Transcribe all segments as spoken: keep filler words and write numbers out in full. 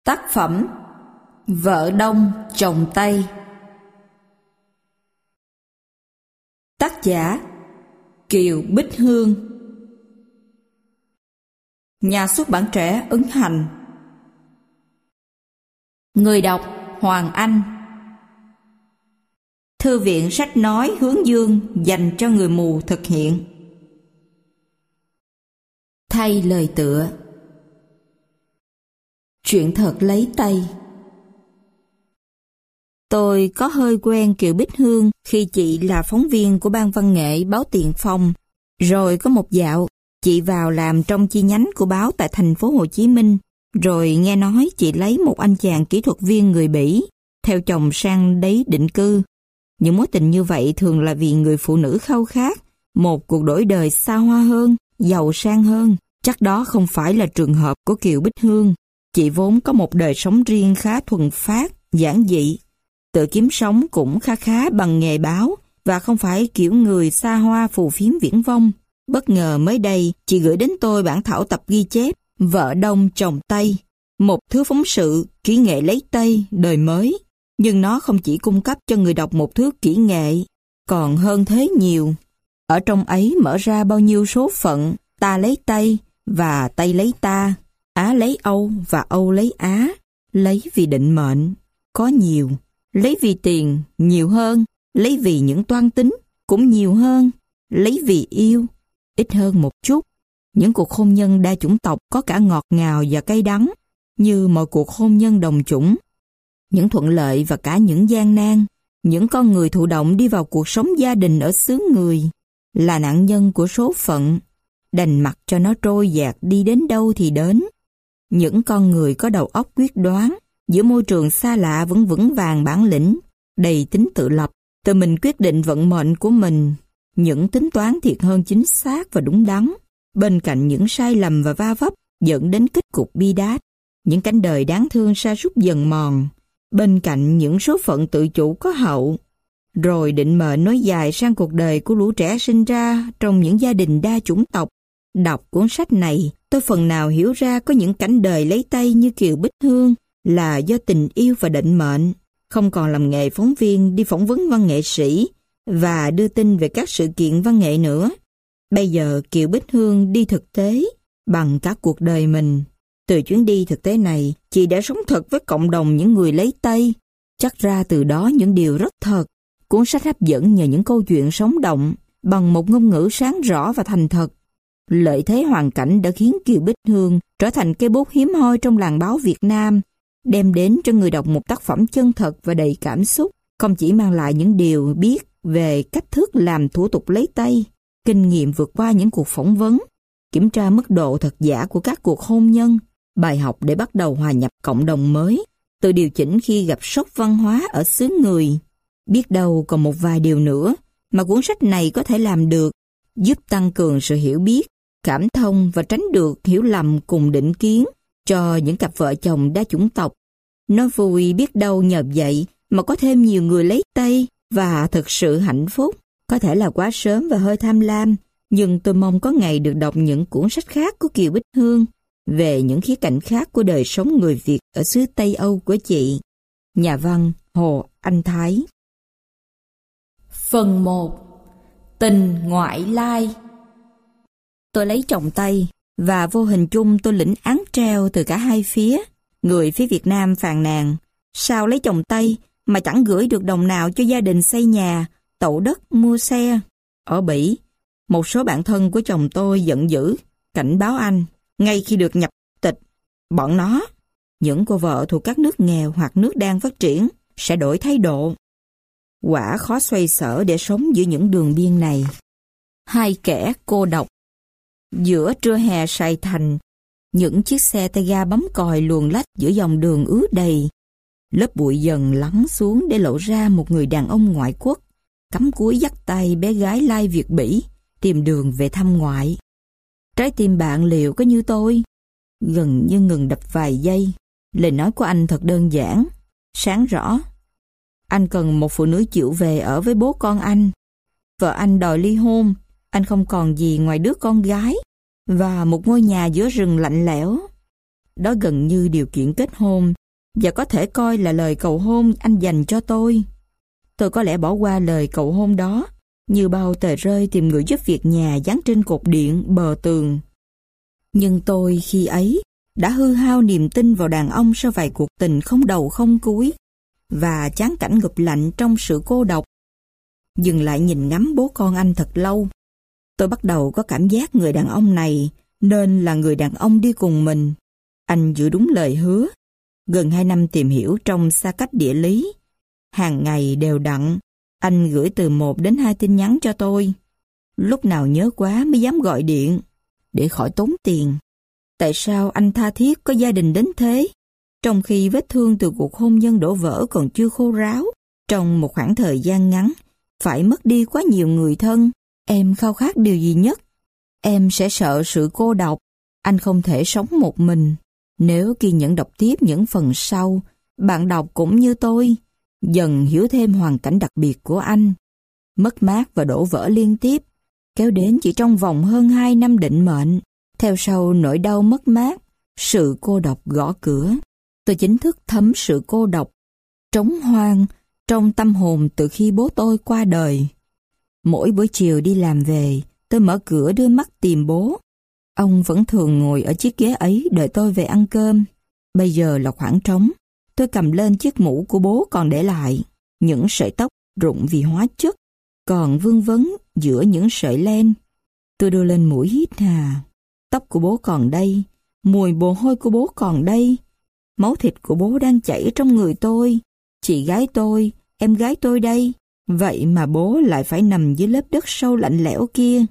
Tác phẩm Vợ Đông Chồng Tây. Tác giả Kiều Bích Hương. Nhà xuất bản Trẻ Ấn Hành. Người đọc Hoàng Anh. Thư viện sách nói Hướng Dương dành cho người mù thực hiện. Thay lời tựa. Chuyện thật lấy tay. Tôi có hơi quen Kiều Bích Hương khi chị là phóng viên của ban văn nghệ báo Tiền Phong. Rồi có một dạo, chị vào làm trong chi nhánh của báo tại thành phố Hồ Chí Minh. Rồi nghe nói chị lấy một anh chàng kỹ thuật viên người Bỉ, theo chồng sang đấy định cư. Những mối tình như vậy thường là vì người phụ nữ khao khát một cuộc đổi đời xa hoa hơn, giàu sang hơn. Chắc đó không phải là trường hợp của Kiều Bích Hương. Chị vốn có một đời sống riêng khá thuần phát, giản dị. Tự kiếm sống cũng khá khá bằng nghề báo và không phải kiểu người xa hoa phù phiếm viển vông. Bất ngờ mới đây, chị gửi đến tôi bản thảo tập ghi chép Vợ Đông Chồng Tây, một thứ phóng sự kỹ nghệ lấy Tây đời mới. Nhưng nó không chỉ cung cấp cho người đọc một thứ kỹ nghệ, còn hơn thế nhiều. Ở trong ấy mở ra bao nhiêu số phận, ta lấy Tây và Tây lấy ta, Á lấy Âu và Âu lấy Á, lấy vì định mệnh, có nhiều, lấy vì tiền, nhiều hơn, lấy vì những toan tính, cũng nhiều hơn, lấy vì yêu, ít hơn một chút. Những cuộc hôn nhân đa chủng tộc có cả ngọt ngào và cay đắng, như mọi cuộc hôn nhân đồng chủng. Những thuận lợi và cả những gian nan, những con người thụ động đi vào cuộc sống gia đình ở xứ người, là nạn nhân của số phận, đành mặc cho nó trôi dạt đi đến đâu thì đến. Những con người có đầu óc quyết đoán, giữa môi trường xa lạ vẫn vững vàng bản lĩnh, đầy tính tự lập, tự mình quyết định vận mệnh của mình. Những tính toán thiệt hơn chính xác và đúng đắn, bên cạnh những sai lầm và va vấp dẫn đến kết cục bi đát. Những cánh đời đáng thương sa sút dần mòn, bên cạnh những số phận tự chủ có hậu. Rồi định mệnh nối dài sang cuộc đời của lũ trẻ sinh ra trong những gia đình đa chủng tộc. Đọc cuốn sách này, tôi phần nào hiểu ra có những cảnh đời lấy Tây như Kiều Bích Hương là do tình yêu và định mệnh. Không còn làm nghề phóng viên đi phỏng vấn văn nghệ sĩ và đưa tin về các sự kiện văn nghệ nữa. Bây giờ Kiều Bích Hương đi thực tế bằng cả cuộc đời mình. Từ chuyến đi thực tế này, chị đã sống thật với cộng đồng những người lấy Tây. Chắc ra từ đó những điều rất thật. Cuốn sách hấp dẫn nhờ những câu chuyện sống động, bằng một ngôn ngữ sáng rõ và thành thật. Lợi thế hoàn cảnh đã khiến Kiều Bích Hương trở thành cây bút hiếm hoi trong làng báo Việt Nam, đem đến cho người đọc một tác phẩm chân thật và đầy cảm xúc, không chỉ mang lại những điều biết về cách thức làm thủ tục lấy Tây, kinh nghiệm vượt qua những cuộc phỏng vấn, kiểm tra mức độ thật giả của các cuộc hôn nhân, bài học để bắt đầu hòa nhập cộng đồng mới, tự điều chỉnh khi gặp sốc văn hóa ở xứ người. Biết đâu còn một vài điều nữa mà cuốn sách này có thể làm được, giúp tăng cường sự hiểu biết, cảm thông và tránh được hiểu lầm cùng định kiến cho những cặp vợ chồng đa chủng tộc. Nó vui biết đâu nhờ vậy mà có thêm nhiều người lấy Tây và thực sự hạnh phúc. Có thể là quá sớm và hơi tham lam, nhưng tôi mong có ngày được đọc những cuốn sách khác của Kiều Bích Hương về những khía cạnh khác của đời sống người Việt ở xứ Tây Âu của chị. Nhà văn Hồ Anh Thái. Phần một. Tình ngoại lai. Tôi lấy chồng Tây và vô hình chung tôi lĩnh án treo từ cả hai phía. Người phía Việt Nam phàn nàn, sao lấy chồng Tây mà chẳng gửi được đồng nào cho gia đình xây nhà, tậu đất, mua xe. Ở Bỉ, một số bạn thân của chồng tôi giận dữ, cảnh báo anh, ngay khi được nhập tịch, bọn nó, những cô vợ thuộc các nước nghèo hoặc nước đang phát triển, sẽ đổi thái độ. Quả khó xoay sở để sống giữa những đường biên này. Hai kẻ cô độc. Giữa trưa hè Sài Thành, những chiếc xe tay ga bấm còi luồn lách giữa dòng đường ứ đầy. Lớp bụi dần lắng xuống để lộ ra một người đàn ông ngoại quốc, cắm cúi dắt tay bé gái lai Việt Bỉ, tìm đường về thăm ngoại. Trái tim bạn liệu có như tôi? Gần như ngừng đập vài giây. Lời nói của anh thật đơn giản, sáng rõ. Anh cần một phụ nữ chịu về ở với bố con anh. Vợ anh đòi ly hôn, anh không còn gì ngoài đứa con gái và một ngôi nhà giữa rừng lạnh lẽo. Đó gần như điều kiện kết hôn, và có thể coi là lời cầu hôn anh dành cho tôi. Tôi có lẽ bỏ qua lời cầu hôn đó, như bao tờ rơi tìm người giúp việc nhà dán trên cột điện, bờ tường. Nhưng tôi khi ấy đã hư hao niềm tin vào đàn ông sau vài cuộc tình không đầu không cuối, và chán cảnh ngụp lạnh trong sự cô độc. Dừng lại nhìn ngắm bố con anh thật lâu, tôi bắt đầu có cảm giác người đàn ông này nên là người đàn ông đi cùng mình. Anh giữ đúng lời hứa. Gần hai năm tìm hiểu trong xa cách địa lý, hàng ngày đều đặn, anh gửi từ một đến hai tin nhắn cho tôi. Lúc nào nhớ quá mới dám gọi điện, để khỏi tốn tiền. Tại sao anh tha thiết có gia đình đến thế, trong khi vết thương từ cuộc hôn nhân đổ vỡ còn chưa khô ráo? Trong một khoảng thời gian ngắn, phải mất đi quá nhiều người thân. Em khao khát điều gì nhất? Em sẽ sợ sự cô độc. Anh không thể sống một mình. Nếu kiên nhẫn đọc tiếp những phần sau, bạn đọc cũng như tôi, dần hiểu thêm hoàn cảnh đặc biệt của anh. Mất mát và đổ vỡ liên tiếp, kéo đến chỉ trong vòng hơn hai năm định mệnh. Theo sau nỗi đau mất mát, sự cô độc gõ cửa. Tôi chính thức thấm sự cô độc, trống hoang trong tâm hồn từ khi bố tôi qua đời. Mỗi buổi chiều đi làm về, tôi mở cửa đưa mắt tìm bố. Ông vẫn thường ngồi ở chiếc ghế ấy đợi tôi về ăn cơm. Bây giờ là khoảng trống. Tôi cầm lên chiếc mũ của bố còn để lại. Những sợi tóc rụng vì hóa chất còn vương vấn giữa những sợi len. Tôi đưa lên mũi hít hà. Tóc của bố còn đây, mùi mồ hôi của bố còn đây. Máu thịt của bố đang chảy trong người tôi. Chị gái tôi, em gái tôi đây. Vậy mà bố lại phải nằm dưới lớp đất sâu lạnh lẽo kia.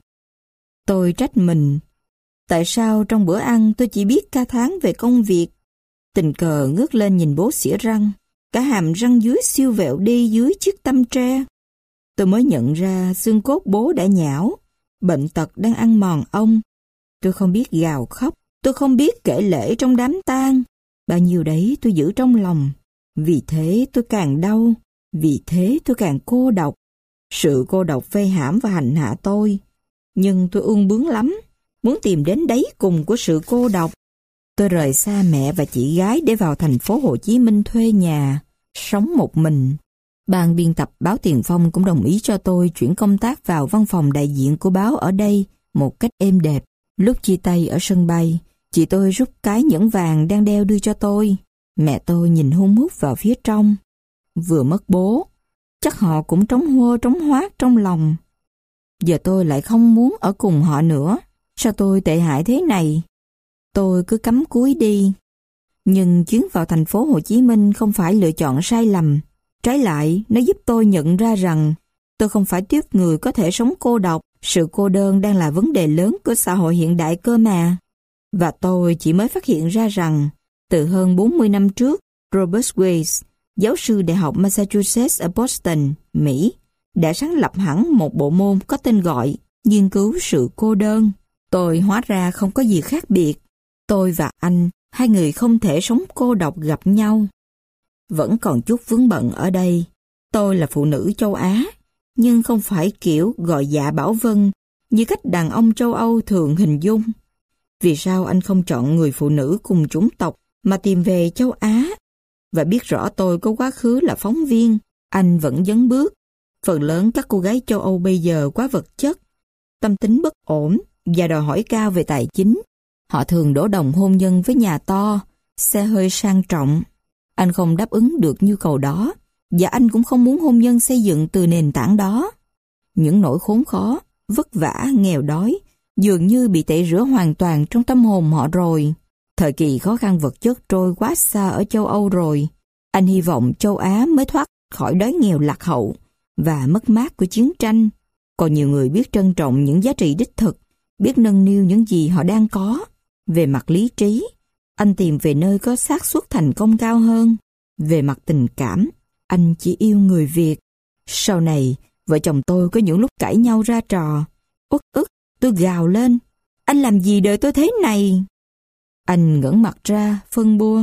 Tôi trách mình. Tại sao trong bữa ăn tôi chỉ biết ca thán về công việc? Tình cờ ngước lên nhìn bố xỉa răng. Cả hàm răng dưới siêu vẹo đi dưới chiếc tăm tre. Tôi mới nhận ra xương cốt bố đã nhão. Bệnh tật đang ăn mòn ông. Tôi không biết gào khóc. Tôi không biết kể lể trong đám tang. Bao nhiêu đấy tôi giữ trong lòng. Vì thế tôi càng đau. Vì thế tôi càng cô độc. Sự cô độc vây hãm và hành hạ tôi. Nhưng tôi ương bướng lắm, muốn tìm đến đáy cùng của sự cô độc. Tôi rời xa mẹ và chị gái để vào thành phố Hồ Chí Minh thuê nhà, sống một mình. Ban biên tập báo Tiền Phong cũng đồng ý cho tôi chuyển công tác vào văn phòng đại diện của báo ở đây một cách êm đẹp. Lúc chia tay ở sân bay, chị tôi rút cái nhẫn vàng đang đeo đưa cho tôi. Mẹ tôi nhìn hun hút vào phía trong. Vừa mất bố, chắc họ cũng trống hô trống hoác trong lòng. Giờ tôi lại không muốn ở cùng họ nữa. Sao tôi tệ hại thế này? Tôi cứ cắm cúi đi. Nhưng chuyến vào thành phố Hồ Chí Minh không phải lựa chọn sai lầm. Trái lại, nó giúp tôi nhận ra rằng tôi không phải tiếp người có thể sống cô độc. Sự cô đơn đang là vấn đề lớn của xã hội hiện đại cơ mà. Và tôi chỉ mới phát hiện ra rằng từ hơn bốn mươi năm trước, Robert Weiss, giáo sư Đại học Massachusetts ở Boston, Mỹ, đã sáng lập hẳn một bộ môn có tên gọi nghiên cứu sự cô đơn. Tôi hóa ra không có gì khác biệt. Tôi và anh, hai người không thể sống cô độc gặp nhau. Vẫn còn chút vướng bận ở đây. Tôi là phụ nữ châu Á, nhưng không phải kiểu gọi dạ bảo vâng như cách đàn ông châu Âu thường hình dung. Vì sao anh không chọn người phụ nữ cùng chủng tộc mà tìm về châu Á? Và biết rõ tôi có quá khứ là phóng viên, anh vẫn dấn bước. Phần lớn các cô gái châu Âu bây giờ quá vật chất, tâm tính bất ổn và đòi hỏi cao về tài chính. Họ thường đổ đồng hôn nhân với nhà to, xe hơi sang trọng. Anh không đáp ứng được nhu cầu đó, và anh cũng không muốn hôn nhân xây dựng từ nền tảng đó. Những nỗi khốn khó, vất vả, nghèo đói dường như bị tẩy rửa hoàn toàn trong tâm hồn họ rồi. Thời kỳ khó khăn vật chất trôi quá xa ở châu Âu rồi. Anh hy vọng châu Á mới thoát khỏi đói nghèo lạc hậu và mất mát của chiến tranh. Còn nhiều người biết trân trọng những giá trị đích thực, biết nâng niu những gì họ đang có. Về mặt lý trí, anh tìm về nơi có xác suất thành công cao hơn. Về mặt tình cảm, anh chỉ yêu người Việt. Sau này, vợ chồng tôi có những lúc cãi nhau ra trò. Uất ức, tôi gào lên. Anh làm gì đời tôi thế này? Anh ngẩng mặt ra, phân bua.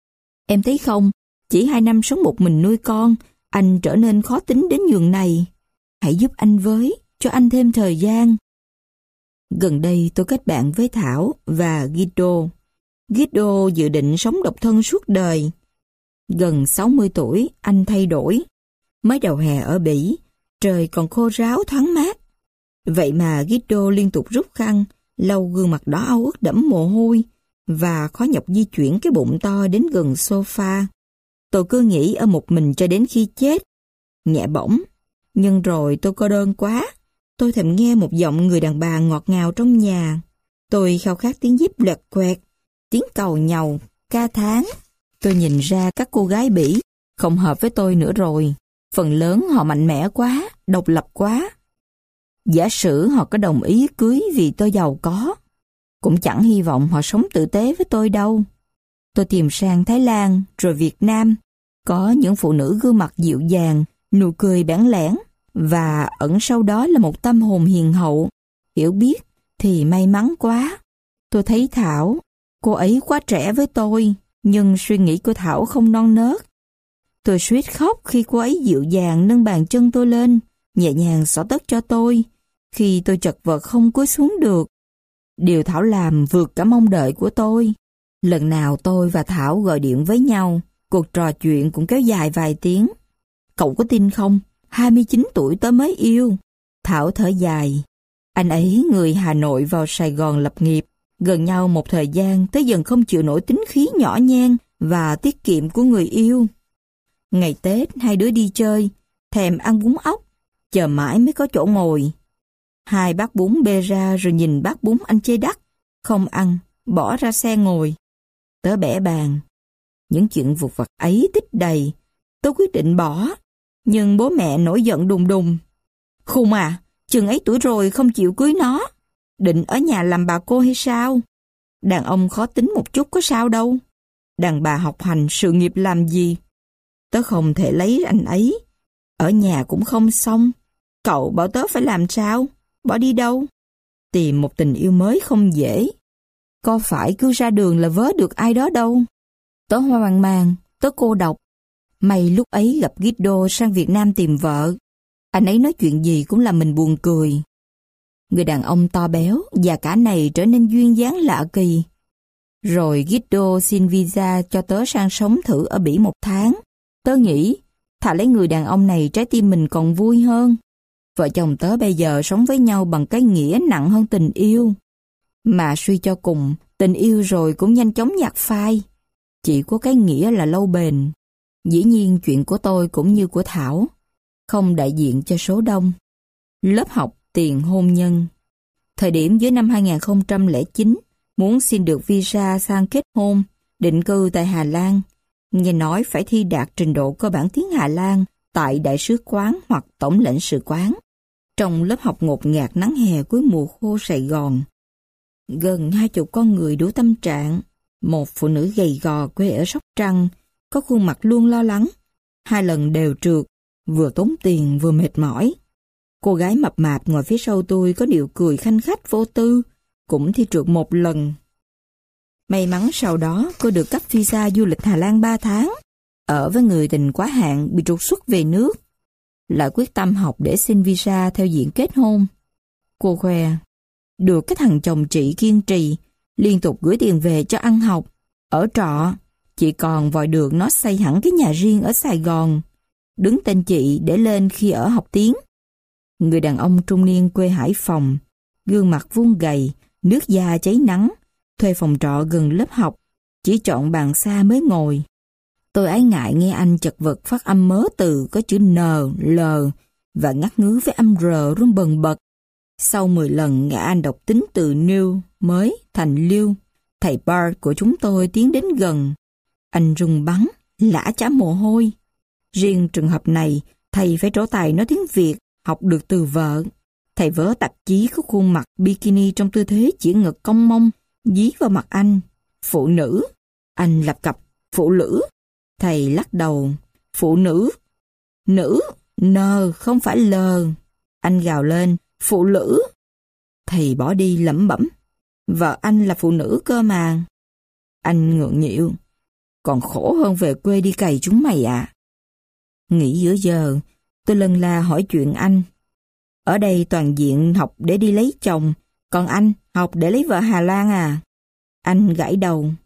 Em thấy không, chỉ hai năm sống một mình nuôi con, anh trở nên khó tính đến nhường này. Hãy giúp anh với, cho anh thêm thời gian. Gần đây tôi kết bạn với Thảo và Guido. Guido dự định sống độc thân suốt đời. Gần sáu mươi tuổi, anh thay đổi. Mới đầu hè ở Bỉ, trời còn khô ráo thoáng mát. Vậy mà Guido liên tục rút khăn, lau gương mặt đỏ âu ướt đẫm mồ hôi và khó nhọc di chuyển cái bụng to đến gần sofa. Tôi cứ nghĩ ở một mình cho đến khi chết. Nhẹ bỗng, nhưng rồi tôi cô đơn quá. Tôi thèm nghe một giọng người đàn bà ngọt ngào trong nhà. Tôi khao khát tiếng díp lẹt quẹt, tiếng cầu nhàu, ca tháng. Tôi nhìn ra các cô gái Bỉ không hợp với tôi nữa rồi. Phần lớn họ mạnh mẽ quá, độc lập quá. Giả sử họ có đồng ý cưới vì tôi giàu có, cũng chẳng hy vọng họ sống tử tế với tôi đâu. Tôi tìm sang Thái Lan, rồi Việt Nam. Có những phụ nữ gương mặt dịu dàng, nụ cười bẽn lẽn, và ẩn sau đó là một tâm hồn hiền hậu, hiểu biết thì may mắn quá. Tôi thấy Thảo, cô ấy quá trẻ với tôi, nhưng suy nghĩ của Thảo không non nớt. Tôi suýt khóc khi cô ấy dịu dàng nâng bàn chân tôi lên, nhẹ nhàng xõa tất cho tôi, khi tôi chật vật không cúi xuống được. Điều Thảo làm vượt cả mong đợi của tôi. Lần nào tôi và Thảo gọi điện với nhau, cuộc trò chuyện cũng kéo dài vài tiếng. Cậu có tin không? hai mươi chín tuổi tớ mới yêu. Thảo thở dài. Anh ấy người Hà Nội vào Sài Gòn lập nghiệp. Gần nhau một thời gian tới dần không chịu nổi tính khí nhỏ nhen và tiết kiệm của người yêu. Ngày Tết hai đứa đi chơi, thèm ăn bún ốc, chờ mãi mới có chỗ ngồi. Hai bát bún bê ra rồi nhìn bát bún anh chê đắt, không ăn, bỏ ra xe ngồi. Tớ bẻ bàn. Những chuyện vụt vặt ấy tích đầy, tớ quyết định bỏ, nhưng bố mẹ nổi giận đùng đùng. Khùng à, chừng ấy tuổi rồi không chịu cưới nó, định ở nhà làm bà cô hay sao? Đàn ông khó tính một chút có sao đâu, đàn bà học hành sự nghiệp làm gì? Tớ không thể lấy anh ấy, ở nhà cũng không xong. Cậu bảo tớ phải làm sao? Bỏ đi đâu? Tìm một tình yêu mới không dễ. Có phải cứ ra đường là vớ được ai đó đâu. Tớ hoang mang, tớ cô độc. May lúc ấy gặp Guido sang Việt Nam tìm vợ. Anh ấy nói chuyện gì cũng làm mình buồn cười. Người đàn ông to béo và cả này trở nên duyên dáng lạ kỳ. Rồi Guido xin visa cho tớ sang sống thử ở Bỉ một tháng. Tớ nghĩ, thà lấy người đàn ông này trái tim mình còn vui hơn. Vợ chồng tớ bây giờ sống với nhau bằng cái nghĩa nặng hơn tình yêu. Mà suy cho cùng, tình yêu rồi cũng nhanh chóng nhạt phai. Chỉ có cái nghĩa là lâu bền. Dĩ nhiên chuyện của tôi cũng như của Thảo, không đại diện cho số đông. Lớp học tiền hôn nhân. Thời điểm giữa năm hai nghìn không trăm lẻ chín, muốn xin được visa sang kết hôn, định cư tại Hà Lan. Nghe nói phải thi đạt trình độ cơ bản tiếng Hà Lan tại đại sứ quán hoặc tổng lãnh sự quán. Trong lớp học ngột ngạt nắng hè cuối mùa khô Sài Gòn, gần hai chục con người đủ tâm trạng. Một phụ nữ gầy gò quê ở Sóc Trăng, có khuôn mặt luôn lo lắng. Hai lần đều trượt, vừa tốn tiền vừa mệt mỏi. Cô gái mập mạp ngồi phía sau tôi có điệu cười khanh khách vô tư, cũng thi trượt một lần. May mắn sau đó cô được cấp visa du lịch Hà Lan ba tháng, ở với người tình quá hạn bị trục xuất về nước. Lại quyết tâm học để xin visa theo diện kết hôn. Cô khoe, được cái thằng chồng chị kiên trì, liên tục gửi tiền về cho ăn học, ở trọ. Chị còn vòi được nó xây hẳn cái nhà riêng ở Sài Gòn, đứng tên chị để lên khi ở học tiếng. Người đàn ông trung niên quê Hải Phòng, gương mặt vuông gầy, nước da cháy nắng, thuê phòng trọ gần lớp học, chỉ chọn bàn xa mới ngồi. Tôi ái ngại nghe anh chật vật phát âm mớ từ có chữ N, L và ngắt ngứ với âm R run bần bật. Sau mười lần nghe anh đọc tính từ new mới thành lưu, thầy Bart của chúng tôi tiến đến gần. Anh run bắn, lã chả mồ hôi. Riêng trường hợp này, thầy phải trổ tài nói tiếng Việt, học được từ vợ. Thầy vớ tạp chí có khuôn mặt bikini trong tư thế chỉ ngực cong mông, dí vào mặt anh. Phụ nữ. Anh lập cập, phụ nữ. Thầy lắc đầu, phụ nữ. Nữ, N, không phải L. Anh gào lên, phụ nữ. Thầy bỏ đi lẩm bẩm, vợ anh là phụ nữ cơ mà. Anh ngượng nghịu, còn khổ hơn về quê đi cày chúng mày ạ. À. Nghỉ giữa giờ, tôi lần la hỏi chuyện anh. Ở đây toàn diện học để đi lấy chồng, còn anh học để lấy vợ Hà Lan à? Anh gãi đầu,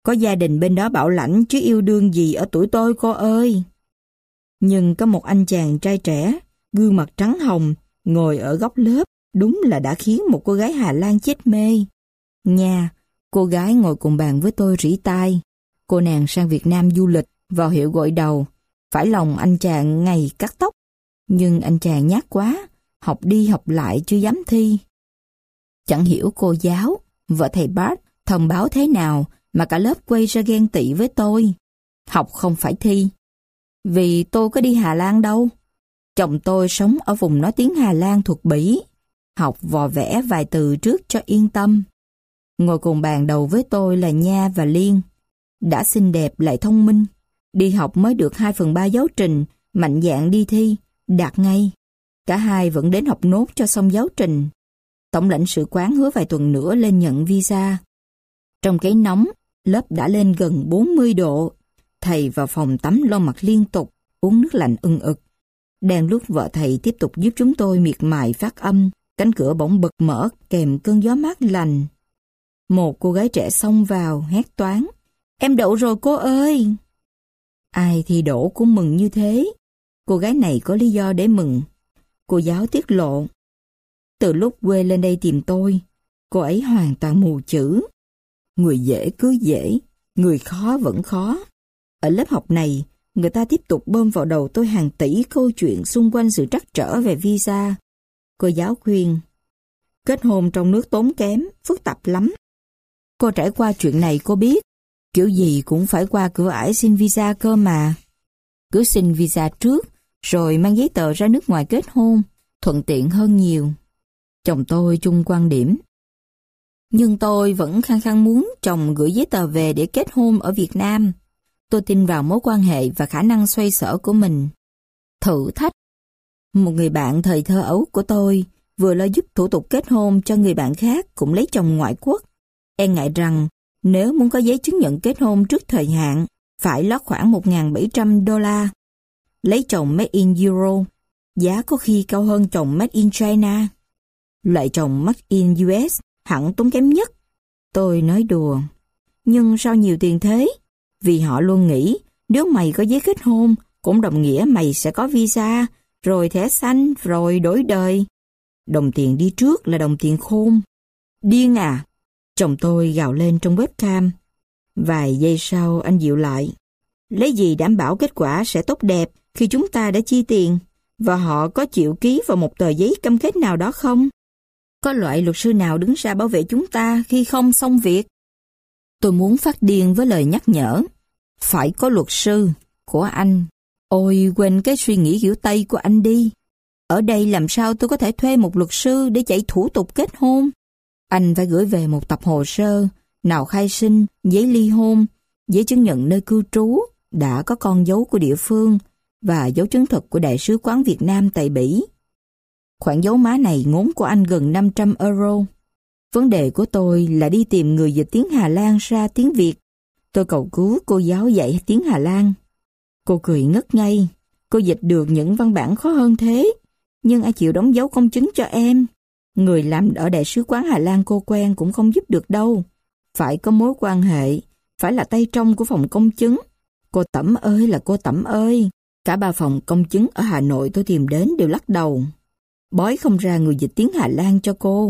Có gia đình bên đó bảo lãnh chứ yêu đương gì ở tuổi tôi cô ơi. Nhưng có một anh chàng trai trẻ, gương mặt trắng hồng, ngồi ở góc lớp, đúng là đã khiến một cô gái Hà Lan chết mê. Nha, cô gái ngồi cùng bàn với tôi rỉ tai. Cô nàng sang Việt Nam du lịch, vào hiệu gội đầu. Phải lòng anh chàng ngày cắt tóc. Nhưng anh chàng nhát quá, học đi học lại chưa dám thi. Chẳng hiểu cô giáo, vợ thầy Bart thông báo thế nào mà cả lớp quay ra ghen tị với tôi. Học không phải thi. Vì tôi có đi Hà Lan đâu. Chồng tôi sống ở vùng nói tiếng Hà Lan thuộc Bỉ. Học vò vẽ vài từ trước cho yên tâm. Ngồi cùng bàn đầu với tôi là Nha và Liên. Đã xinh đẹp lại thông minh. Đi học mới được hai phần ba giáo trình, mạnh dạn đi thi, đạt ngay. Cả hai vẫn đến học nốt cho xong giáo trình. Tổng lãnh sự quán hứa vài tuần nữa lên nhận visa. Trong cái nóng, lớp đã lên gần bốn mươi độ. Thầy vào phòng tắm lau mặt liên tục, uống nước lạnh ưng ực. Đang lúc vợ thầy tiếp tục giúp chúng tôi miệt mài phát âm, cánh cửa bỗng bật mở kèm cơn gió mát lành. Một cô gái trẻ xông vào, hét toáng. Em đậu rồi cô ơi! Ai thì đổ cũng mừng như thế. Cô gái này có lý do để mừng. Cô giáo tiết lộ. Từ lúc quê lên đây tìm tôi, cô ấy hoàn toàn mù chữ. Người dễ cứ dễ, người khó vẫn khó. Ở lớp học này, người ta tiếp tục bơm vào đầu tôi hàng tỷ câu chuyện xung quanh sự trắc trở về visa. Cô giáo khuyên, kết hôn trong nước tốn kém, phức tạp lắm. Cô trải qua chuyện này cô biết, kiểu gì cũng phải qua cửa ải xin visa cơ mà. Cứ xin visa trước, rồi mang giấy tờ ra nước ngoài kết hôn, thuận tiện hơn nhiều. Chồng tôi chung quan điểm. Nhưng tôi vẫn khăng khăng muốn chồng gửi giấy tờ về để kết hôn ở Việt Nam. Tôi tin vào mối quan hệ và khả năng xoay sở của mình. Thử thách. Một người bạn thời thơ ấu của tôi vừa lo giúp thủ tục kết hôn cho người bạn khác cũng lấy chồng ngoại quốc. E ngại rằng nếu muốn có giấy chứng nhận kết hôn trước thời hạn, phải lót khoảng một nghìn bảy trăm đô la. Lấy chồng made in Euro, giá có khi cao hơn chồng made in China. Loại chồng made in u ét hẳn tốn kém nhất. Tôi nói đùa. Nhưng sao nhiều tiền thế? Vì họ luôn nghĩ nếu mày có giấy kết hôn cũng đồng nghĩa mày sẽ có visa, rồi thẻ xanh, rồi đổi đời. Đồng tiền đi trước là đồng tiền khôn. Điên à? Chồng tôi gào lên trong webcam. Vài giây sau anh dịu lại. Lấy gì đảm bảo kết quả sẽ tốt đẹp khi chúng ta đã chi tiền, và họ có chịu ký vào một tờ giấy cam kết nào đó không? Có loại luật sư nào đứng ra bảo vệ chúng ta khi không xong việc? Tôi muốn phát điên với lời nhắc nhở. Phải có luật sư của anh. Ôi, quên cái suy nghĩ kiểu Tây của anh đi. Ở đây làm sao tôi có thể thuê một luật sư để chạy thủ tục kết hôn? Anh phải gửi về một tập hồ sơ, nào khai sinh, giấy ly hôn, giấy chứng nhận nơi cư trú, đã có con dấu của địa phương và dấu chứng thực của Đại sứ quán Việt Nam tại Bỉ. Khoản dấu má này ngốn của anh gần năm trăm euro. Vấn đề của tôi là đi tìm người dịch tiếng Hà Lan ra tiếng Việt. Tôi cầu cứu cô giáo dạy tiếng Hà Lan. Cô cười ngất ngây. Cô dịch được những văn bản khó hơn thế. Nhưng ai chịu đóng dấu công chứng cho em? Người làm ở Đại sứ quán Hà Lan cô quen cũng không giúp được đâu. Phải có mối quan hệ, phải là tay trong của phòng công chứng. Cô Tẩm ơi là cô Tẩm ơi. Cả ba phòng công chứng ở Hà Nội tôi tìm đến đều lắc đầu. Bói không ra người dịch tiếng Hà Lan cho cô.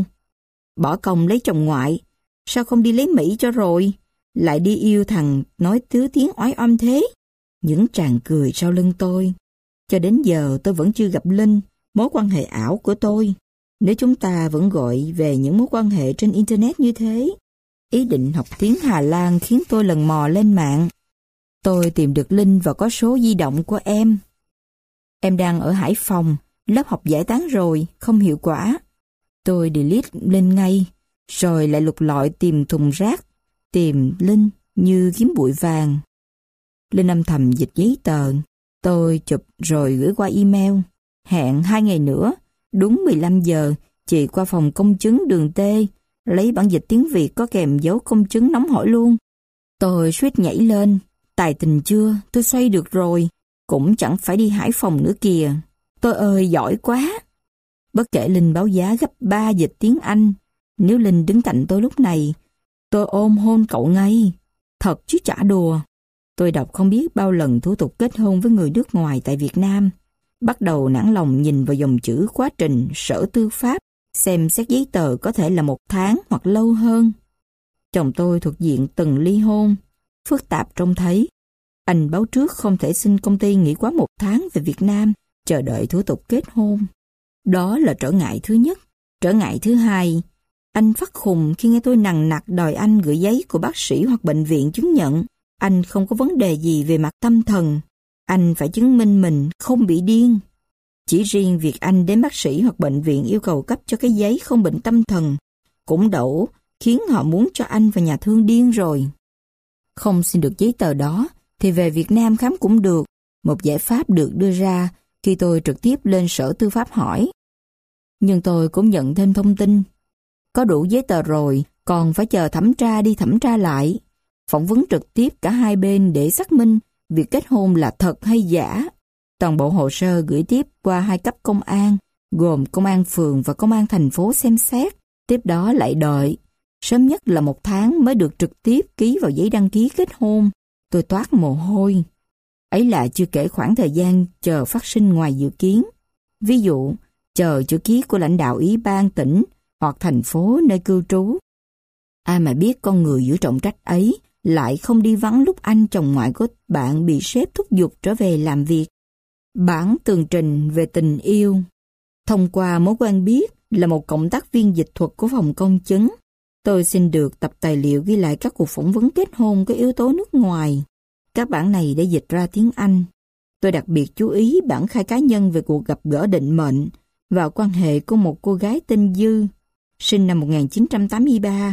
Bỏ công lấy chồng ngoại, sao không đi lấy Mỹ cho rồi? Lại đi yêu thằng nói tứ tiếng oái oăm thế. Những tràng cười sau lưng tôi. Cho đến giờ tôi vẫn chưa gặp Linh, mối quan hệ ảo của tôi. Nếu chúng ta vẫn gọi về những mối quan hệ trên Internet như thế. Ý định học tiếng Hà Lan khiến tôi lần mò lên mạng. Tôi tìm được Linh và có số di động của em. Em đang ở Hải Phòng, lớp học giải tán rồi, không hiệu quả. Tôi delete Linh ngay, rồi lại lục lọi tìm thùng rác, tìm Linh như kiếm bụi vàng. Linh âm thầm dịch giấy tờ, tôi chụp rồi gửi qua email. Hẹn hai ngày nữa, đúng mười lăm giờ, chị qua phòng công chứng đường T, lấy bản dịch tiếng Việt có kèm dấu công chứng nóng hổi luôn. Tôi suýt nhảy lên, tài tình chưa, tôi xoay được rồi, cũng chẳng phải đi Hải Phòng nữa kìa. Tôi ơi, giỏi quá! Bất kể Linh báo giá gấp ba dịch tiếng Anh, nếu Linh đứng cạnh tôi lúc này, tôi ôm hôn cậu ngay. Thật chứ chả đùa. Tôi đọc không biết bao lần thủ tục kết hôn với người nước ngoài tại Việt Nam. Bắt đầu nản lòng nhìn vào dòng chữ quá trình Sở Tư pháp, xem xét giấy tờ có thể là một tháng hoặc lâu hơn. Chồng tôi thuộc diện từng ly hôn, phức tạp trông thấy. Anh báo trước không thể xin công ty nghỉ quá một tháng về Việt Nam, chờ đợi thủ tục kết hôn. Đó là trở ngại thứ nhất. Trở ngại thứ hai, anh phát khùng khi nghe tôi nằng nặc đòi anh gửi giấy của bác sĩ hoặc bệnh viện chứng nhận anh không có vấn đề gì về mặt tâm thần. Anh phải chứng minh mình không bị điên. Chỉ riêng việc anh đến bác sĩ hoặc bệnh viện yêu cầu cấp cho cái giấy không bệnh tâm thần cũng đủ khiến họ muốn cho anh và nhà thương điên rồi. Không xin được giấy tờ đó thì về Việt Nam khám cũng được. Một giải pháp được đưa ra khi tôi trực tiếp lên Sở Tư pháp hỏi. Nhưng tôi cũng nhận thêm thông tin. Có đủ giấy tờ rồi, còn phải chờ thẩm tra đi thẩm tra lại. Phỏng vấn trực tiếp cả hai bên để xác minh việc kết hôn là thật hay giả. Toàn bộ hồ sơ gửi tiếp qua hai cấp công an, gồm công an phường và công an thành phố xem xét. Tiếp đó lại đợi. Sớm nhất là một tháng mới được trực tiếp ký vào giấy đăng ký kết hôn. Tôi toát mồ hôi. Ấy là chưa kể khoảng thời gian chờ phát sinh ngoài dự kiến. Ví dụ, chờ chữ ký của lãnh đạo ủy ban tỉnh hoặc thành phố nơi cư trú. Ai mà biết con người giữ trọng trách ấy lại không đi vắng lúc anh chồng ngoại của bạn bị sếp thúc giục trở về làm việc. Bản tường trình về tình yêu. Thông qua mối quen biết là một cộng tác viên dịch thuật của phòng công chứng, tôi xin được tập tài liệu ghi lại các cuộc phỏng vấn kết hôn có yếu tố nước ngoài. Các bản này đã dịch ra tiếng Anh. Tôi đặc biệt chú ý bản khai cá nhân về cuộc gặp gỡ định mệnh và quan hệ của một cô gái tên Dư, sinh năm một nghìn chín trăm tám mươi ba,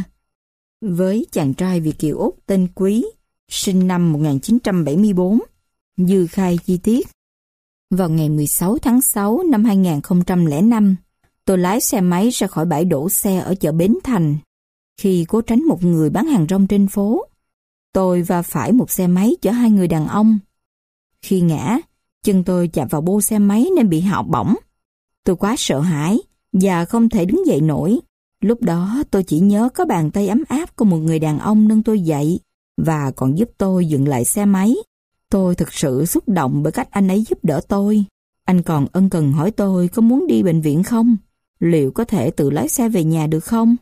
với chàng trai Việt kiều Úc tên Quý, sinh năm một nghìn chín trăm bảy mươi bốn. Dư khai chi tiết. Vào ngày mười sáu tháng sáu năm hai nghìn không trăm lẻ năm, tôi lái xe máy ra khỏi bãi đổ xe ở chợ Bến Thành. Khi cố tránh một người bán hàng rong trên phố, tôi va phải một xe máy chở hai người đàn ông. Khi ngã, chân tôi chạm vào bô xe máy nên bị hao bỏng. Tôi quá sợ hãi và không thể đứng dậy nổi. Lúc đó tôi chỉ nhớ có bàn tay ấm áp của một người đàn ông nâng tôi dậy và còn giúp tôi dựng lại xe máy. Tôi thực sự xúc động bởi cách anh ấy giúp đỡ tôi. Anh còn ân cần hỏi tôi có muốn đi bệnh viện không? Liệu có thể tự lái xe về nhà được không?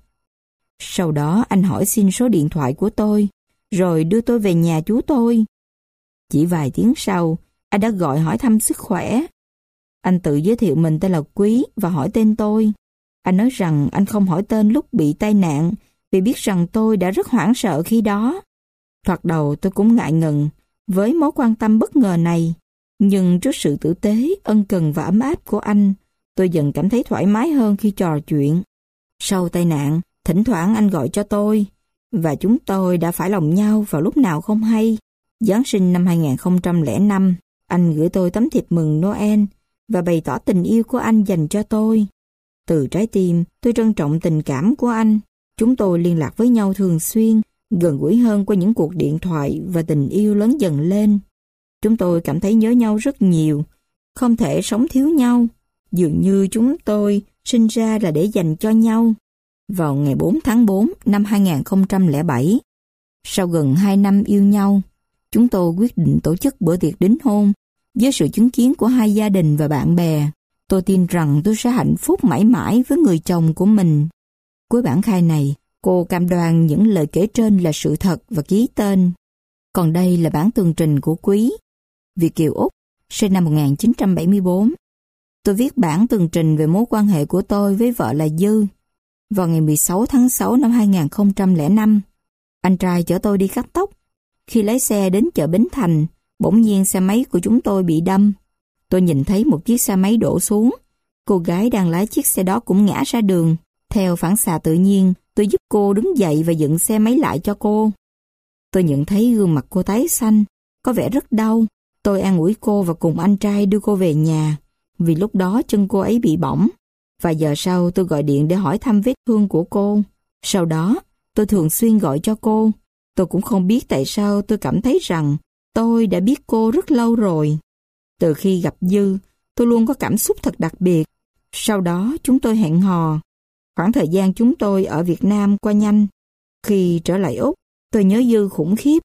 Sau đó anh hỏi xin số điện thoại của tôi, rồi đưa tôi về nhà chú tôi. Chỉ vài tiếng sau, anh đã gọi hỏi thăm sức khỏe. Anh tự giới thiệu mình tên là Quý và hỏi tên tôi. Anh nói rằng anh không hỏi tên lúc bị tai nạn vì biết rằng tôi đã rất hoảng sợ khi đó. Thoạt đầu tôi cũng ngại ngần với mối quan tâm bất ngờ này, nhưng trước sự tử tế, ân cần và ấm áp của anh, tôi dần cảm thấy thoải mái hơn khi trò chuyện. Sau tai nạn, thỉnh thoảng anh gọi cho tôi, và chúng tôi đã phải lòng nhau vào lúc nào không hay. Giáng sinh năm hai nghìn không trăm lẻ năm, anh gửi tôi tấm thiệp mừng Noel và bày tỏ tình yêu của anh dành cho tôi. Từ trái tim, tôi trân trọng tình cảm của anh. Chúng tôi liên lạc với nhau thường xuyên, gần gũi hơn qua những cuộc điện thoại và tình yêu lớn dần lên. Chúng tôi cảm thấy nhớ nhau rất nhiều, không thể sống thiếu nhau. Dường như chúng tôi sinh ra là để dành cho nhau. Vào ngày bốn tháng tư năm hai nghìn không trăm lẻ bảy, sau gần hai năm yêu nhau, chúng tôi quyết định tổ chức bữa tiệc đính hôn với sự chứng kiến của hai gia đình và bạn bè. Tôi tin rằng tôi sẽ hạnh phúc mãi mãi với người chồng của mình. Cuối bản khai này, cô cam đoan những lời kể trên là sự thật và ký tên. Còn đây là bản tường trình của Quý, Việt kiều Úc, sinh năm một nghìn chín trăm bảy mươi bốn. Tôi viết bản tường trình về mối quan hệ của tôi với vợ là Dư. Vào ngày mười sáu tháng sáu năm hai nghìn không trăm lẻ năm, anh trai chở tôi đi cắt tóc. Khi lái xe đến chợ Bến Thành, bỗng nhiên xe máy của chúng tôi bị đâm. Tôi nhìn thấy một chiếc xe máy đổ xuống. Cô gái đang lái chiếc xe đó cũng ngã ra đường. Theo phản xạ tự nhiên, tôi giúp cô đứng dậy và dựng xe máy lại cho cô. Tôi nhận thấy gương mặt cô tái xanh, có vẻ rất đau. Tôi an ủi cô và cùng anh trai đưa cô về nhà, vì lúc đó chân cô ấy bị bỏng. Vài giờ sau tôi gọi điện để hỏi thăm vết thương của cô. Sau đó, tôi thường xuyên gọi cho cô. Tôi cũng không biết tại sao tôi cảm thấy rằng tôi đã biết cô rất lâu rồi. Từ khi gặp Dư, tôi luôn có cảm xúc thật đặc biệt. Sau đó chúng tôi hẹn hò. Khoảng thời gian chúng tôi ở Việt Nam qua nhanh. Khi trở lại Úc, tôi nhớ Dư khủng khiếp.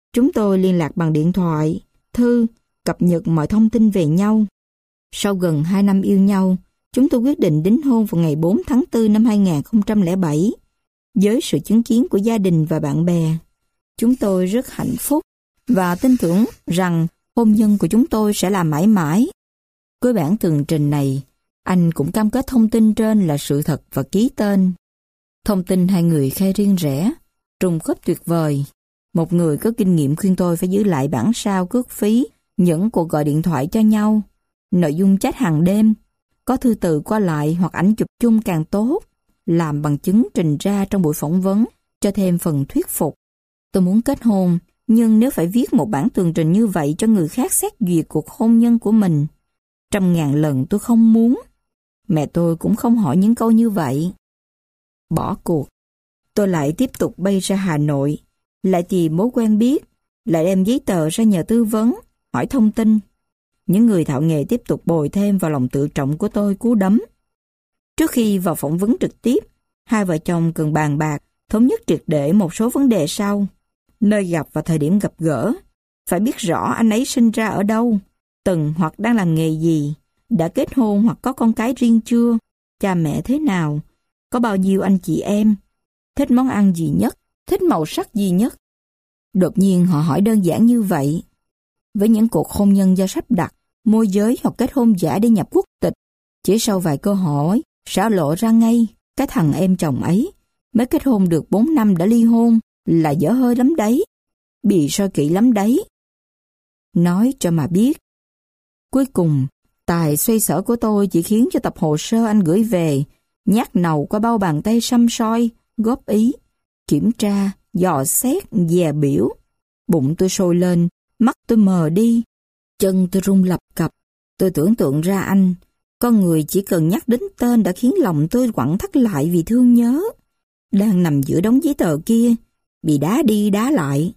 Chúng tôi liên lạc bằng điện thoại, thư, cập nhật mọi thông tin về nhau. Sau gần hai năm yêu nhau, chúng tôi quyết định đính hôn vào ngày bốn tháng tư năm hai nghìn không trăm lẻ bảy, với sự chứng kiến của gia đình và bạn bè. Chúng tôi rất hạnh phúc và tin tưởng rằng hôn nhân của chúng tôi sẽ là mãi mãi. Cuối bản tường trình này, anh cũng cam kết thông tin trên là sự thật và ký tên. Thông tin hai người khai riêng rẽ, trùng khớp tuyệt vời. Một người có kinh nghiệm khuyên tôi phải giữ lại bản sao cước phí những cuộc gọi điện thoại cho nhau. Nội dung chat hàng đêm, có thư từ qua lại hoặc ảnh chụp chung càng tốt, làm bằng chứng trình ra trong buổi phỏng vấn cho thêm phần thuyết phục. Tôi muốn kết hôn, nhưng nếu phải viết một bản tường trình như vậy cho người khác xét duyệt cuộc hôn nhân của mình, trăm ngàn lần tôi không muốn. Mẹ tôi cũng không hỏi những câu như vậy. Bỏ cuộc. Tôi lại tiếp tục bay ra Hà Nội, lại tìm mối quen biết, lại đem giấy tờ ra nhờ tư vấn, hỏi thông tin. Những người thạo nghề tiếp tục bồi thêm vào lòng tự trọng của tôi cú đấm. Trước khi vào phỏng vấn trực tiếp, hai vợ chồng cần bàn bạc, thống nhất triệt để một số vấn đề sau. Nơi gặp và thời điểm gặp gỡ, phải biết rõ anh ấy sinh ra ở đâu, từng hoặc đang làm nghề gì, đã kết hôn hoặc có con cái riêng chưa, cha mẹ thế nào, có bao nhiêu anh chị em, thích món ăn gì nhất, thích màu sắc gì nhất. Đột nhiên họ hỏi đơn giản như vậy. Với những cuộc hôn nhân do sắp đặt, môi giới hoặc kết hôn giả để nhập quốc tịch, chỉ sau vài câu hỏi, sẽ lộ ra ngay cái thằng em chồng ấy mới kết hôn được bốn năm đã ly hôn là dở hơi lắm đấy, bị soi kỹ lắm đấy. Nói cho mà biết. Cuối cùng, tài xoay sở của tôi chỉ khiến cho tập hồ sơ anh gửi về nhát nầu qua bao bàn tay săm soi, góp ý, kiểm tra, dò xét, dè biểu. Bụng tôi sôi lên, mắt tôi mờ đi, chân tôi run lập cập. Tôi tưởng tượng ra anh, con người chỉ cần nhắc đến tên đã khiến lòng tôi quặn thắt lại vì thương nhớ. Đang nằm giữa đống giấy tờ kia, bị đá đi đá lại.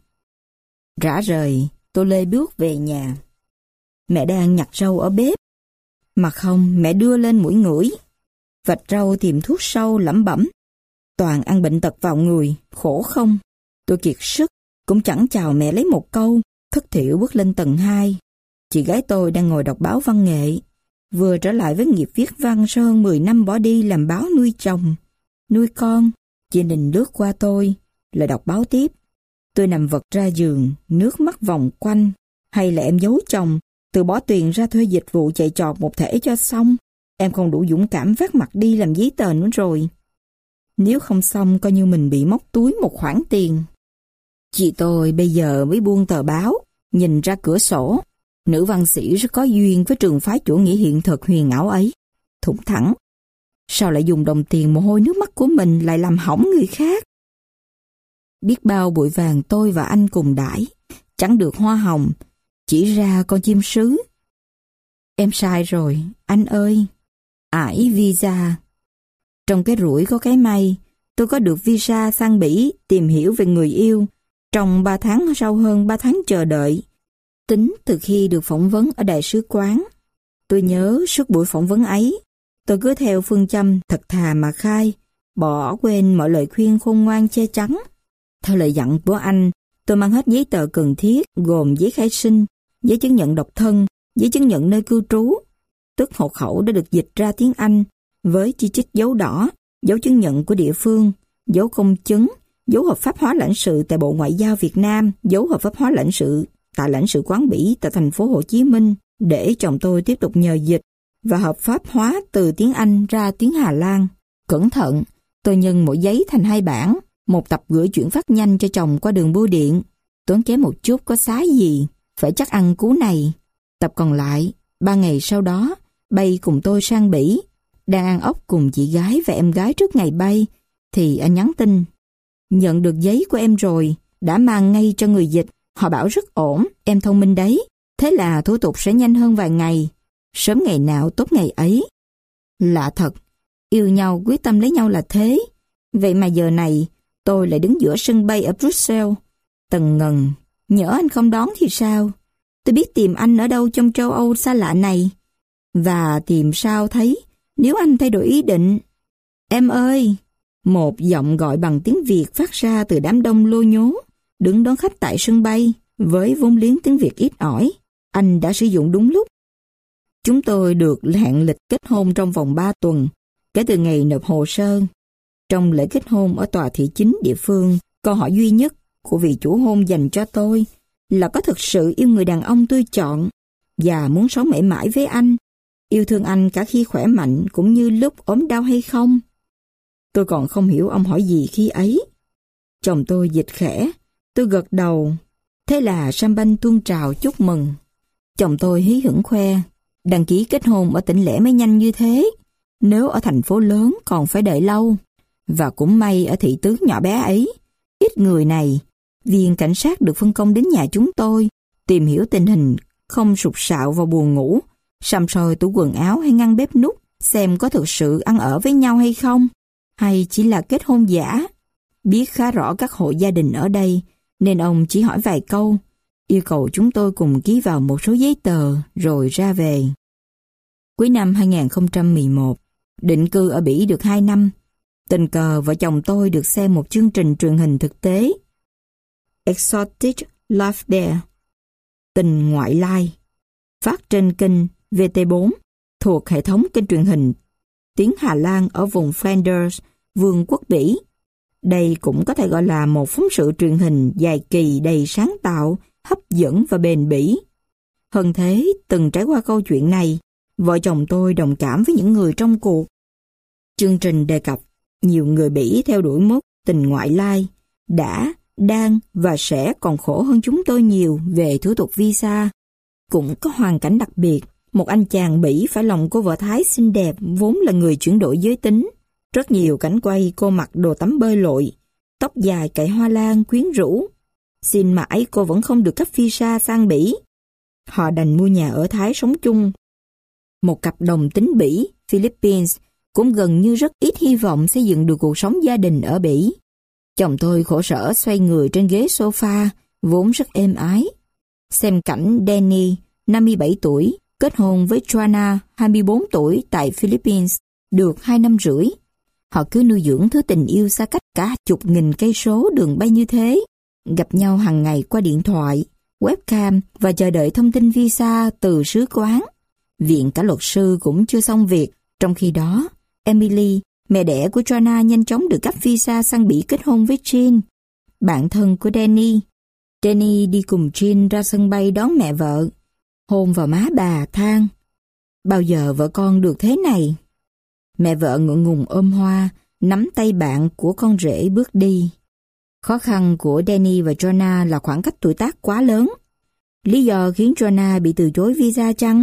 Rã rời, tôi lê bước về nhà. Mẹ đang nhặt rau ở bếp. Mà không, mẹ đưa lên mũi ngửi. Vạch rau tìm thuốc sâu lẩm bẩm. Toàn ăn bệnh tật vào người, khổ không? Tôi kiệt sức, cũng chẳng chào mẹ lấy một câu, thất thiểu bước lên tầng hai. Chị gái tôi đang ngồi đọc báo văn nghệ, vừa trở lại với nghiệp viết văn sau hơn mười năm bỏ đi làm báo nuôi chồng, nuôi con. Chị Ninh lướt qua tôi, lại đọc báo tiếp. Tôi nằm vật ra giường, nước mắt vòng quanh. Hay là em giấu chồng, từ bỏ tiền ra thuê dịch vụ chạy trọt một thể cho xong. Em không đủ dũng cảm vác mặt đi làm giấy tờ nữa rồi. Nếu không xong coi như mình bị móc túi một khoản tiền. Chị tôi bây giờ mới buông tờ báo, nhìn ra cửa sổ. Nữ văn sĩ rất có duyên với trường phái chủ nghĩa hiện thực huyền ảo ấy. Thủng thẳng. Sao lại dùng đồng tiền mồ hôi nước mắt của mình lại làm hỏng người khác? Biết bao bụi vàng tôi và anh cùng đãi, chẳng được hoa hồng, chỉ ra con chim sứ. Em sai rồi, anh ơi. Ải visa. Trong cái rủi có cái may, tôi có được visa sang Bỉ tìm hiểu về người yêu trong ba tháng sau hơn ba tháng chờ đợi. Tính từ khi được phỏng vấn ở đại sứ quán. Tôi nhớ suốt buổi phỏng vấn ấy, tôi cứ theo phương châm thật thà mà khai, bỏ quên mọi lời khuyên khôn ngoan che chắn. Theo lời dặn của anh, tôi mang hết giấy tờ cần thiết gồm giấy khai sinh, giấy chứng nhận độc thân, giấy chứng nhận nơi cư trú, tức hộ khẩu đã được dịch ra tiếng Anh, với chi chít dấu đỏ, dấu chứng nhận của địa phương, dấu công chứng, dấu hợp pháp hóa lãnh sự tại Bộ Ngoại giao Việt Nam, dấu hợp pháp hóa lãnh sự tại lãnh sự quán Bỉ tại thành phố Hồ Chí Minh, để chồng tôi tiếp tục nhờ dịch và hợp pháp hóa từ tiếng Anh ra tiếng Hà Lan. Cẩn thận, tôi nhân mỗi giấy thành hai bản, một tập gửi chuyển phát nhanh cho chồng qua đường bưu điện. Tốn kém một chút có xá gì, phải chắc ăn cú này. Tập còn lại, ba ngày sau đó, bay cùng tôi sang Bỉ. Đang ăn ốc cùng chị gái và em gái trước ngày bay, thì anh nhắn tin. Nhận được giấy của em rồi, đã mang ngay cho người dịch. Họ bảo rất ổn, em thông minh đấy. Thế là thủ tục sẽ nhanh hơn vài ngày. Sớm ngày nào tốt ngày ấy. Lạ thật, yêu nhau quyết tâm lấy nhau là thế. Vậy mà giờ này, tôi lại đứng giữa sân bay ở Brussels. Tần ngần, nhỡ anh không đón thì sao? Tôi biết tìm anh ở đâu trong châu Âu xa lạ này. Và tìm sao thấy nếu anh thay đổi ý định. Em ơi! Một giọng gọi bằng tiếng Việt phát ra từ đám đông lô nhố, đứng đón khách tại sân bay. Với vốn liếng tiếng Việt ít ỏi, anh đã sử dụng đúng lúc. Chúng tôi được hẹn lịch kết hôn trong vòng ba tuần, kể từ ngày nộp hồ sơ. Trong lễ kết hôn ở tòa thị chính địa phương, câu hỏi duy nhất của vị chủ hôn dành cho tôi là có thực sự yêu người đàn ông tôi chọn và muốn sống mãi mãi với anh, yêu thương anh cả khi khỏe mạnh cũng như lúc ốm đau hay không. Tôi còn không hiểu ông hỏi gì khi ấy. Chồng tôi dịch khẽ, tôi gật đầu. Thế là champagne tuôn trào chúc mừng. Chồng tôi hí hửng khoe, đăng ký kết hôn ở tỉnh lẻ mới nhanh như thế, nếu ở thành phố lớn còn phải đợi lâu. Và cũng may ở thị tứ nhỏ bé ấy, ít người này, viên cảnh sát được phân công đến nhà chúng tôi, tìm hiểu tình hình, không sụt sạo vào buồng ngủ, săm soi tủ quần áo hay ngăn bếp núc, xem có thực sự ăn ở với nhau hay không, hay chỉ là kết hôn giả. Biết khá rõ các hộ gia đình ở đây, nên ông chỉ hỏi vài câu, yêu cầu chúng tôi cùng ký vào một số giấy tờ rồi ra về. Cuối năm hai nghìn không trăm mười một, định cư ở Bỉ được hai năm, tình cờ vợ chồng tôi được xem một chương trình truyền hình thực tế, Exotic Love There, tình ngoại lai, phát trên kênh vê tê bốn thuộc hệ thống kênh truyền hình tiếng Hà Lan ở vùng Flanders, Vương quốc Bỉ. Đây cũng có thể gọi là một phóng sự truyền hình dài kỳ đầy sáng tạo, hấp dẫn và bền bỉ. Hơn thế, từng trải qua câu chuyện này, vợ chồng tôi đồng cảm với những người trong cuộc. Chương trình đề cập nhiều người Bỉ theo đuổi mốt tình ngoại lai, đã, đang và sẽ còn khổ hơn chúng tôi nhiều về thủ tục visa. Cũng có hoàn cảnh đặc biệt, một anh chàng Bỉ phải lòng cô vợ Thái xinh đẹp vốn là người chuyển đổi giới tính. Rất nhiều cảnh quay cô mặc đồ tắm bơi lội, tóc dài cạy hoa lan quyến rũ. Xin mãi cô vẫn không được cấp visa sang Bỉ. Họ đành mua nhà ở Thái sống chung. Một cặp đồng tính Bỉ, Philippines, cũng gần như rất ít hy vọng xây dựng được cuộc sống gia đình ở Bỉ. Chồng tôi khổ sở xoay người trên ghế sofa, vốn rất êm ái. Xem cảnh Danny, năm mươi bảy tuổi, kết hôn với Joanna, hai mươi bốn tuổi tại Philippines, được hai năm rưỡi. Họ cứ nuôi dưỡng thứ tình yêu xa cách cả chục nghìn cây số đường bay như thế, gặp nhau hàng ngày qua điện thoại, webcam và chờ đợi thông tin visa từ sứ quán. Viện cả luật sư cũng chưa xong việc. Trong khi đó, Emily, mẹ đẻ của Joanna, nhanh chóng được cấp visa sang Bỉ kết hôn với Jean, bạn thân của Danny. Danny đi cùng Jean ra sân bay đón mẹ vợ, hôn vào má bà than: bao giờ vợ con được thế này? Mẹ vợ ngượng ngùng ôm hoa, nắm tay bạn của con rể bước đi. Khó khăn của Danny và Joanna là khoảng cách tuổi tác quá lớn. Lý do khiến Joanna bị từ chối visa chăng?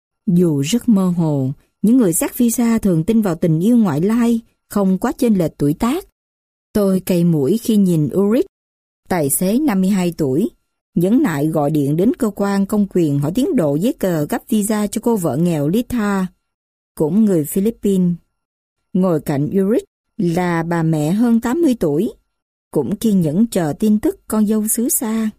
Dù rất mơ hồ, những người xét visa thường tin vào tình yêu ngoại lai, không quá chênh lệch tuổi tác. Tôi cay mũi khi nhìn Ulrich, tài xế năm mươi hai tuổi, nhẫn nại gọi điện đến cơ quan công quyền hỏi tiến độ giấy tờ cấp visa cho cô vợ nghèo Lita, cũng người Philippines. Ngồi cạnh Ulrich là bà mẹ hơn tám mươi tuổi, cũng kiên nhẫn chờ tin tức con dâu xứ xa.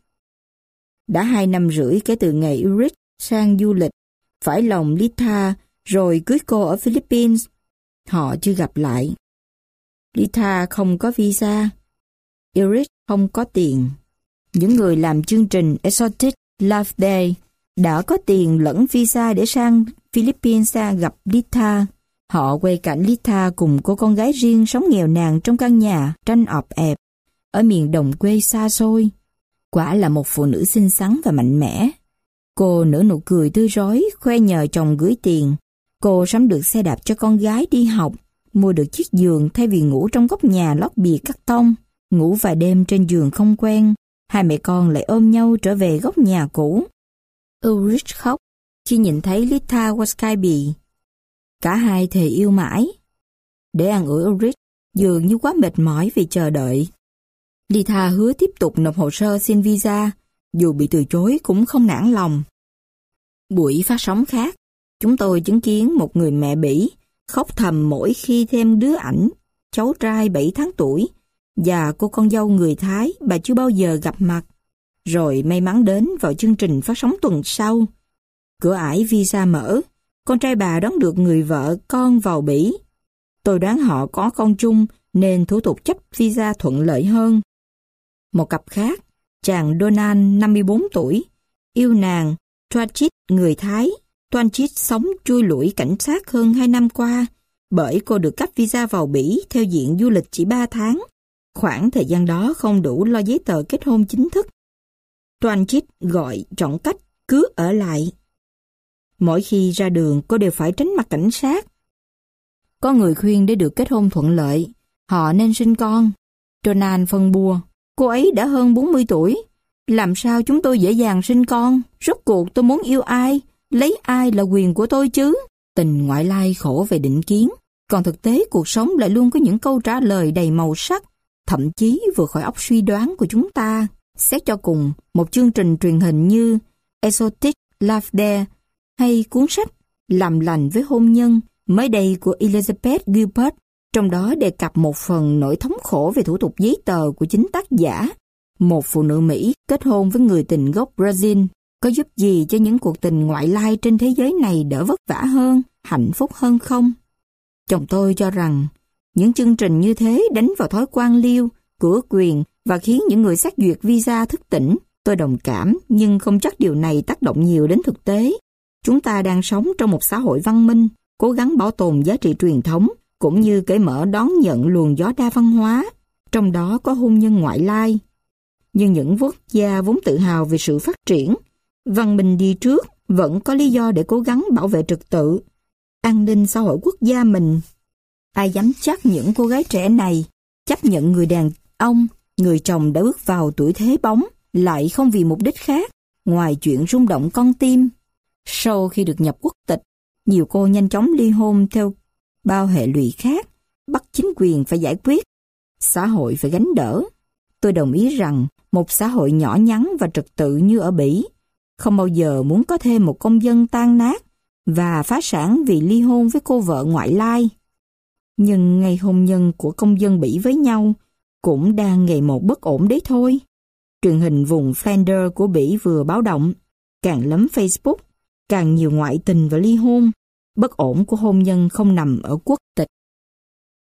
Đã hai năm rưỡi kể từ ngày Ulrich sang du lịch, phải lòng Lita rồi cưới cô ở Philippines. Họ chưa gặp lại. Lita không có visa, Ulrich không có tiền. Những người làm chương trình Exotic Love Day đã có tiền lẫn visa để sang Philippines gặp Lita. Họ quay cảnh Lita cùng cô con gái riêng sống nghèo nàn trong căn nhà tranh ọp ẹp ở miền đồng quê xa xôi. Quả là một phụ nữ xinh xắn và mạnh mẽ. Cô nở nụ cười tươi rói, khoe nhờ chồng gửi tiền. Cô sắm được xe đạp cho con gái đi học, mua được chiếc giường thay vì ngủ trong góc nhà lót bìa cắt tông. Ngủ vài đêm trên giường không quen, hai mẹ con lại ôm nhau trở về góc nhà cũ. Ulrich khóc khi nhìn thấy Lita qua Skype. Cả hai thề yêu mãi. Để an ủi Ulrich, dường như quá mệt mỏi vì chờ đợi, Lita hứa tiếp tục nộp hồ sơ xin visa, dù bị từ chối cũng không nản lòng. Buổi phát sóng khác, chúng tôi chứng kiến một người mẹ Bỉ khóc thầm mỗi khi thêm đứa ảnh cháu trai bảy tháng tuổi và cô con dâu người Thái bà chưa bao giờ gặp mặt. Rồi may mắn đến vào chương trình phát sóng tuần sau. Cửa ải visa mở, con trai bà đón được người vợ con vào Bỉ. Tôi đoán họ có con chung nên thủ tục chấp visa thuận lợi hơn. Một cặp khác, chàng Donald năm mươi bốn tuổi, yêu nàng Toanchit người Thái. Toanchit sống chui lủi cảnh sát hơn hai năm qua bởi cô được cấp visa vào Bỉ theo diện du lịch chỉ ba tháng. Khoảng thời gian đó không đủ lo giấy tờ kết hôn chính thức. Toanchit gọi chọn cách cứ ở lại. Mỗi khi ra đường cô đều phải tránh mặt cảnh sát. Có người khuyên để được kết hôn thuận lợi, họ nên sinh con. Donald phân bua, cô ấy đã hơn bốn mươi tuổi. Làm sao chúng tôi dễ dàng sinh con? Rốt cuộc tôi muốn yêu ai? Lấy ai là quyền của tôi chứ? Tình ngoại lai khổ về định kiến, còn thực tế cuộc sống lại luôn có những câu trả lời đầy màu sắc, thậm chí vượt khỏi óc suy đoán của chúng ta. Xét cho cùng, một chương trình truyền hình như Exotic Love hay cuốn sách Làm lành với hôn nhân mới đây của Elizabeth Gilbert, trong đó đề cập một phần nỗi thống khổ về thủ tục giấy tờ của chính tác giả. Một phụ nữ Mỹ kết hôn với người tình gốc Brazil có giúp gì cho những cuộc tình ngoại lai trên thế giới này đỡ vất vả hơn, hạnh phúc hơn không? Chồng tôi cho rằng những chương trình như thế đánh vào thói quan liêu, cửa quyền và khiến những người xét duyệt visa thức tỉnh. Tôi đồng cảm, nhưng không chắc điều này tác động nhiều đến thực tế. Chúng ta đang sống trong một xã hội văn minh, cố gắng bảo tồn giá trị truyền thống, cũng như cởi mở đón nhận luồng gió đa văn hóa, trong đó có hôn nhân ngoại lai. Nhưng những quốc gia vốn tự hào về sự phát triển, văn minh đi trước, vẫn có lý do để cố gắng bảo vệ trật tự, an ninh xã hội quốc gia mình. Ai dám chắc những cô gái trẻ này chấp nhận người đàn ông, người chồng đã bước vào tuổi thế bóng, lại không vì mục đích khác, ngoài chuyện rung động con tim. Sau khi được nhập quốc tịch, nhiều cô nhanh chóng ly hôn theo bao hệ lụy khác, bắt chính quyền phải giải quyết, xã hội phải gánh đỡ. Tôi đồng ý rằng một xã hội nhỏ nhắn và trật tự như ở Bỉ không bao giờ muốn có thêm một công dân tan nát và phá sản vì ly hôn với cô vợ ngoại lai. Nhưng ngày hôn nhân của công dân Bỉ với nhau cũng đang ngày một bất ổn đấy thôi. Truyền hình vùng Flanders của Bỉ vừa báo động, càng lắm Facebook, càng nhiều ngoại tình và ly hôn. Bất ổn của hôn nhân không nằm ở quốc tịch